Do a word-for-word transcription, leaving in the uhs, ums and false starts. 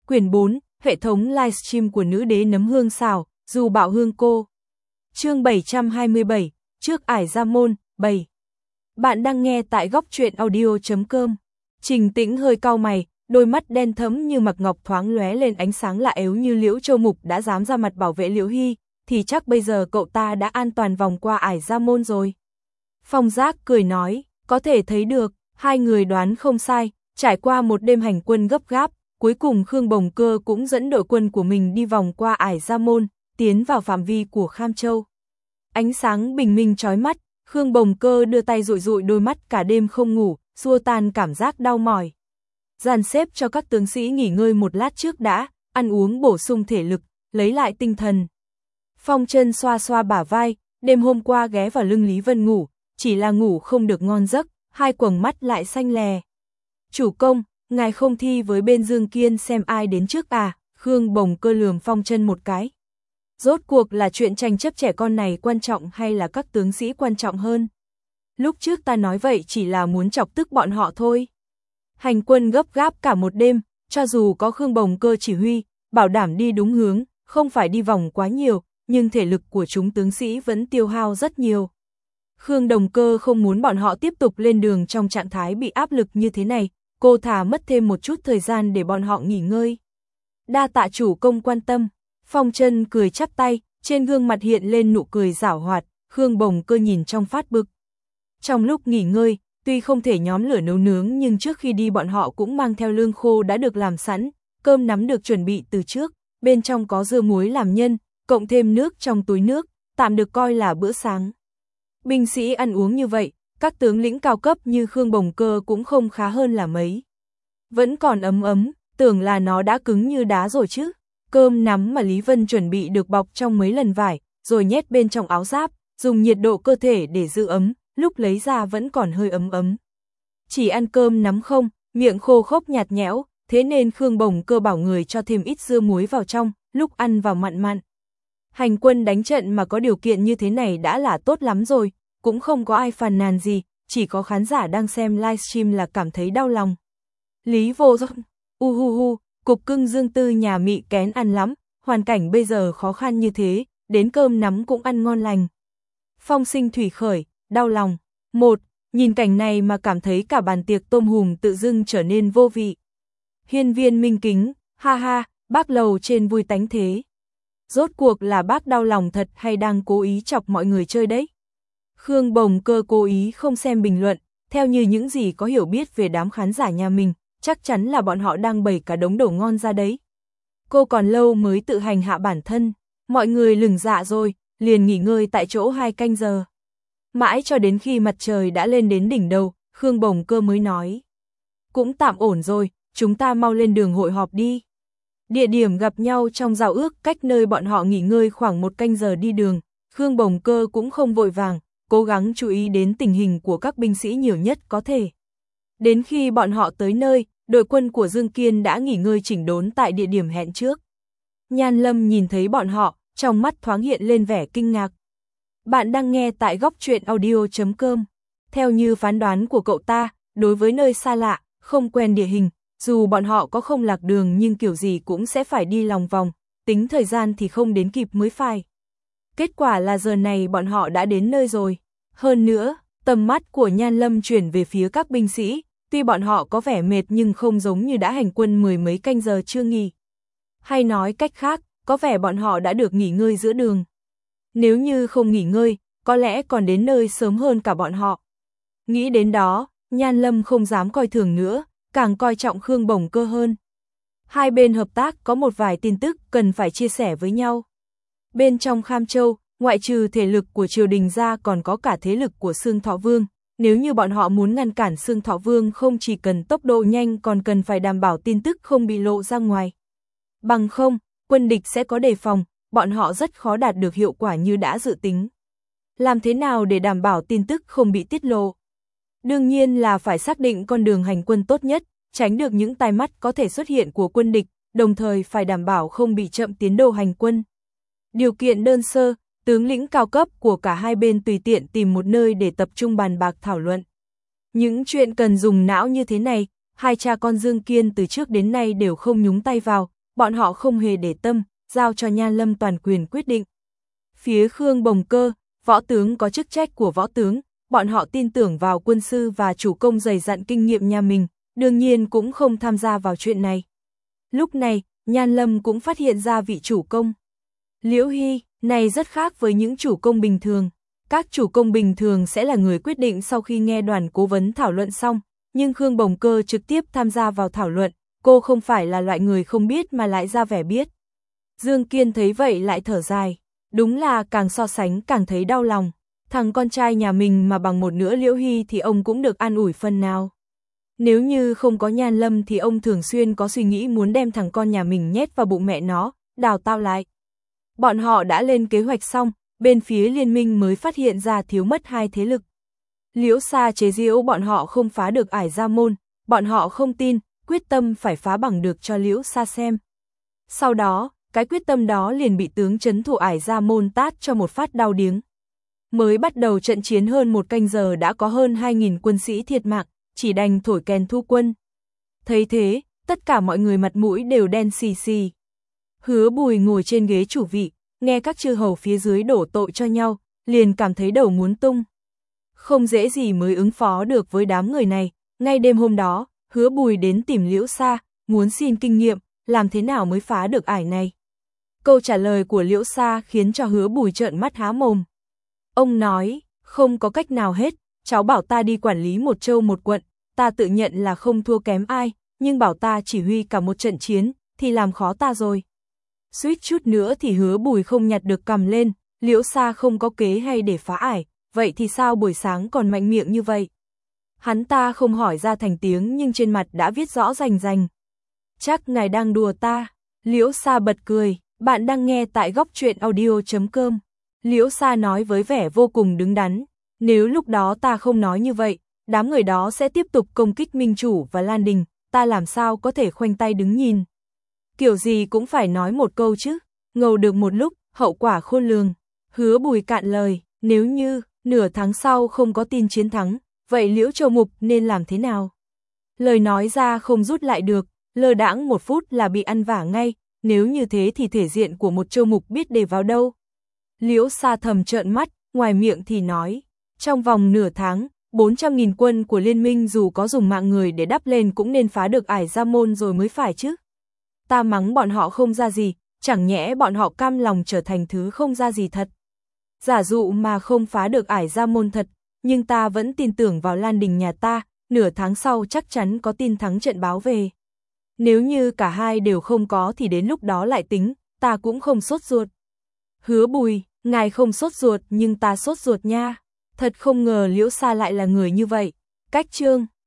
Quyển bốn, hệ thống livestream của nữ đế nấm hương xào, dù bạo hương cô. Chương bảy trăm hai mươi bảy, trước ải ra môn, bảy. Bạn đang nghe tại góc truyện audio chấm com. Trình Tĩnh hơi cau mày, đôi mắt đen thẫm như mặc ngọc thoáng lóe lên ánh sáng lạ ếu như Liễu Châu Mục đã dám ra mặt bảo vệ Liễu Hy, thì chắc bây giờ cậu ta đã an toàn vòng qua ải ra môn rồi. Phong Giác cười nói, có thể thấy được, hai người đoán không sai, trải qua một đêm hành quân gấp gáp, cuối cùng Khương Bồng Cơ cũng dẫn đội quân của mình đi vòng qua ải ra môn, tiến vào phạm vi của Kham Châu. Ánh sáng bình minh chói mắt, Khương Bồng Cơ đưa tay dụi dụi đôi mắt cả đêm không ngủ, xua tan cảm giác đau mỏi. Dàn xếp cho các tướng sĩ nghỉ ngơi một lát trước đã, ăn uống bổ sung thể lực, lấy lại tinh thần. Phong Chân xoa xoa bả vai, đêm hôm qua ghé vào lưng Lý Vân ngủ, chỉ là ngủ không được ngon giấc, hai quầng mắt lại xanh lè. Chủ công, ngài không thi với bên Dương Kiên xem ai đến trước à? Khương Bồng Cơ lườm Phong Chân một cái. Rốt cuộc là chuyện tranh chấp trẻ con này quan trọng hay là các tướng sĩ quan trọng hơn? Lúc trước ta nói vậy chỉ là muốn chọc tức bọn họ thôi. Hành quân gấp gáp cả một đêm, cho dù có Khương Bồng Cơ chỉ huy, bảo đảm đi đúng hướng, không phải đi vòng quá nhiều, nhưng thể lực của chúng tướng sĩ vẫn tiêu hao rất nhiều. Khương Đồng Cơ không muốn bọn họ tiếp tục lên đường trong trạng thái bị áp lực như thế này, cô thà mất thêm một chút thời gian để bọn họ nghỉ ngơi. Đa tạ chủ công quan tâm. Phong Chân cười chắp tay, trên gương mặt hiện lên nụ cười giảo hoạt, Khương Bồng Cơ nhìn trong phát bực. Trong lúc nghỉ ngơi, tuy không thể nhóm lửa nấu nướng nhưng trước khi đi bọn họ cũng mang theo lương khô đã được làm sẵn, cơm nắm được chuẩn bị từ trước, bên trong có dưa muối làm nhân, cộng thêm nước trong túi nước, tạm được coi là bữa sáng. Binh sĩ ăn uống như vậy, các tướng lĩnh cao cấp như Khương Bồng Cơ cũng không khá hơn là mấy. Vẫn còn ấm ấm, tưởng là nó đã cứng như đá rồi chứ. Cơm nắm mà Lý Vân chuẩn bị được bọc trong mấy lần vải, rồi nhét bên trong áo giáp, dùng nhiệt độ cơ thể để giữ ấm, lúc lấy ra vẫn còn hơi ấm ấm. Chỉ ăn cơm nắm không, miệng khô khốc nhạt nhẽo, thế nên Khương Bồng Cơ bảo người cho thêm ít dưa muối vào trong, lúc ăn vào mặn mặn. Hành quân đánh trận mà có điều kiện như thế này đã là tốt lắm rồi, cũng không có ai phàn nàn gì, chỉ có khán giả đang xem livestream là cảm thấy đau lòng. Lý Vô Dụng, u hu hu, cục cưng Dương Tư nhà mị kén ăn lắm, hoàn cảnh bây giờ khó khăn như thế, đến cơm nắm cũng ăn ngon lành. Phong Sinh Thủy Khởi, đau lòng. Một, nhìn cảnh này mà cảm thấy cả bàn tiệc tôm hùm tự dưng trở nên vô vị. Hiên Viên Minh Kính, ha ha, bác lầu trên vui tánh thế. Rốt cuộc là bác đau lòng thật hay đang cố ý chọc mọi người chơi đấy? Khương Bồng Cơ cố ý không xem bình luận, theo như những gì có hiểu biết về đám khán giả nhà mình, chắc chắn là bọn họ đang bày cả đống đồ ngon ra đấy. Cô còn lâu mới tự hành hạ bản thân, mọi người lửng dạ rồi, liền nghỉ ngơi tại chỗ hai canh giờ. Mãi cho đến khi mặt trời đã lên đến đỉnh đầu, Khương Bồng Cơ mới nói. Cũng tạm ổn rồi, chúng ta mau lên đường hội họp đi. Địa điểm gặp nhau trong giao ước cách nơi bọn họ nghỉ ngơi khoảng một canh giờ đi đường, Khương Bồng Cơ cũng không vội vàng, cố gắng chú ý đến tình hình của các binh sĩ nhiều nhất có thể. Đến khi bọn họ tới nơi, đội quân của Dương Kiên đã nghỉ ngơi chỉnh đốn tại địa điểm hẹn trước. Nhan Lâm nhìn thấy bọn họ, trong mắt thoáng hiện lên vẻ kinh ngạc. Bạn đang nghe tại góc truyện audio chấm com. Theo như phán đoán của cậu ta, đối với nơi xa lạ, không quen địa hình, dù bọn họ có không lạc đường nhưng kiểu gì cũng sẽ phải đi lòng vòng, tính thời gian thì không đến kịp mới phải. Kết quả là giờ này bọn họ đã đến nơi rồi. Hơn nữa, tầm mắt của Nhan Lâm chuyển về phía các binh sĩ, tuy bọn họ có vẻ mệt nhưng không giống như đã hành quân mười mấy canh giờ chưa nghỉ. Hay nói cách khác, có vẻ bọn họ đã được nghỉ ngơi giữa đường. Nếu như không nghỉ ngơi, có lẽ còn đến nơi sớm hơn cả bọn họ. Nghĩ đến đó, Nhan Lâm không dám coi thường nữa, càng coi trọng Khương Bồng Cơ hơn. Hai bên hợp tác có một vài tin tức cần phải chia sẻ với nhau. Bên trong Kham Châu, ngoại trừ thể lực của triều đình ra còn có cả thế lực của Xương Thọ Vương. Nếu như bọn họ muốn ngăn cản Xương Thọ Vương không chỉ cần tốc độ nhanh còn cần phải đảm bảo tin tức không bị lộ ra ngoài. Bằng không, quân địch sẽ có đề phòng, bọn họ rất khó đạt được hiệu quả như đã dự tính. Làm thế nào để đảm bảo tin tức không bị tiết lộ? Đương nhiên là phải xác định con đường hành quân tốt nhất, tránh được những tai mắt có thể xuất hiện của quân địch, đồng thời phải đảm bảo không bị chậm tiến độ hành quân. Điều kiện đơn sơ, tướng lĩnh cao cấp của cả hai bên tùy tiện tìm một nơi để tập trung bàn bạc thảo luận. Những chuyện cần dùng não như thế này, hai cha con Dương Kiên từ trước đến nay đều không nhúng tay vào, bọn họ không hề để tâm, giao cho Nhan Lâm toàn quyền quyết định. Phía Khương Bồng Cơ, võ tướng có chức trách của võ tướng, bọn họ tin tưởng vào quân sư và chủ công dày dặn kinh nghiệm nhà mình, đương nhiên cũng không tham gia vào chuyện này. Lúc này, Nhan Lâm cũng phát hiện ra vị chủ công. Liễu Hy, này rất khác với những chủ công bình thường. Các chủ công bình thường sẽ là người quyết định sau khi nghe đoàn cố vấn thảo luận xong, nhưng Khương Bồng Cơ trực tiếp tham gia vào thảo luận, cô không phải là loại người không biết mà lại ra vẻ biết. Dương Kiên thấy vậy lại thở dài, đúng là càng so sánh càng thấy đau lòng. Thằng con trai nhà mình mà bằng một nửa Liễu Hy thì ông cũng được an ủi phần nào. Nếu như không có Nhan Lâm thì ông thường xuyên có suy nghĩ muốn đem thằng con nhà mình nhét vào bụng mẹ nó, đào tao lại. Bọn họ đã lên kế hoạch xong, bên phía liên minh mới phát hiện ra thiếu mất hai thế lực. Liễu Sa chế giễu bọn họ không phá được Ải Gia Môn, bọn họ không tin, quyết tâm phải phá bằng được cho Liễu Sa xem. Sau đó, cái quyết tâm đó liền bị tướng trấn thủ Ải Gia Môn tát cho một phát đau điếng. Mới bắt đầu trận chiến hơn một canh giờ đã có hơn hai nghìn quân sĩ thiệt mạng, chỉ đành thổi kèn thu quân. Thấy thế, tất cả mọi người mặt mũi đều đen xì xì. Hứa Bùi ngồi trên ghế chủ vị, nghe các chư hầu phía dưới đổ tội cho nhau, liền cảm thấy đầu muốn tung. Không dễ gì mới ứng phó được với đám người này, ngay đêm hôm đó, Hứa Bùi đến tìm Liễu Sa, muốn xin kinh nghiệm, làm thế nào mới phá được ải này. Câu trả lời của Liễu Sa khiến cho Hứa Bùi trợn mắt há mồm. Ông nói, không có cách nào hết, cháu bảo ta đi quản lý một châu một quận, ta tự nhận là không thua kém ai, nhưng bảo ta chỉ huy cả một trận chiến, thì làm khó ta rồi. Suýt chút nữa thì Hứa Bùi không nhặt được cầm lên, Liễu Sa không có kế hay để phá ải, vậy thì sao buổi sáng còn mạnh miệng như vậy? Hắn ta không hỏi ra thành tiếng nhưng trên mặt đã viết rõ rành rành. Chắc ngài đang đùa ta. Liễu Sa bật cười, bạn đang nghe tại góc truyện audio chấm com. Liễu Sa nói với vẻ vô cùng đứng đắn, nếu lúc đó ta không nói như vậy, đám người đó sẽ tiếp tục công kích Minh Chủ và Lan Đình, ta làm sao có thể khoanh tay đứng nhìn. Kiểu gì cũng phải nói một câu chứ, ngầu được một lúc, hậu quả khôn lường. Hứa Bùi cạn lời, nếu như nửa tháng sau không có tin chiến thắng, vậy Liễu Châu Mục nên làm thế nào? Lời nói ra không rút lại được, lơ đãng một phút là bị ăn vả ngay, nếu như thế thì thể diện của một Châu Mục biết để vào đâu? Liễu Sa thầm trợn mắt, ngoài miệng thì nói, trong vòng nửa tháng, bốn trăm nghìn quân của liên minh dù có dùng mạng người để đắp lên cũng nên phá được Ải Gia Môn rồi mới phải chứ. Ta mắng bọn họ không ra gì, chẳng nhẽ bọn họ cam lòng trở thành thứ không ra gì thật. Giả dụ mà không phá được Ải Gia Môn thật, nhưng ta vẫn tin tưởng vào Lan Đình nhà ta, nửa tháng sau chắc chắn có tin thắng trận báo về. Nếu như cả hai đều không có thì đến lúc đó lại tính, ta cũng không sốt ruột. Hứa Bùi, ngài không sốt ruột nhưng ta sốt ruột nha. Thật không ngờ Liễu Sa lại là người như vậy. Cách chương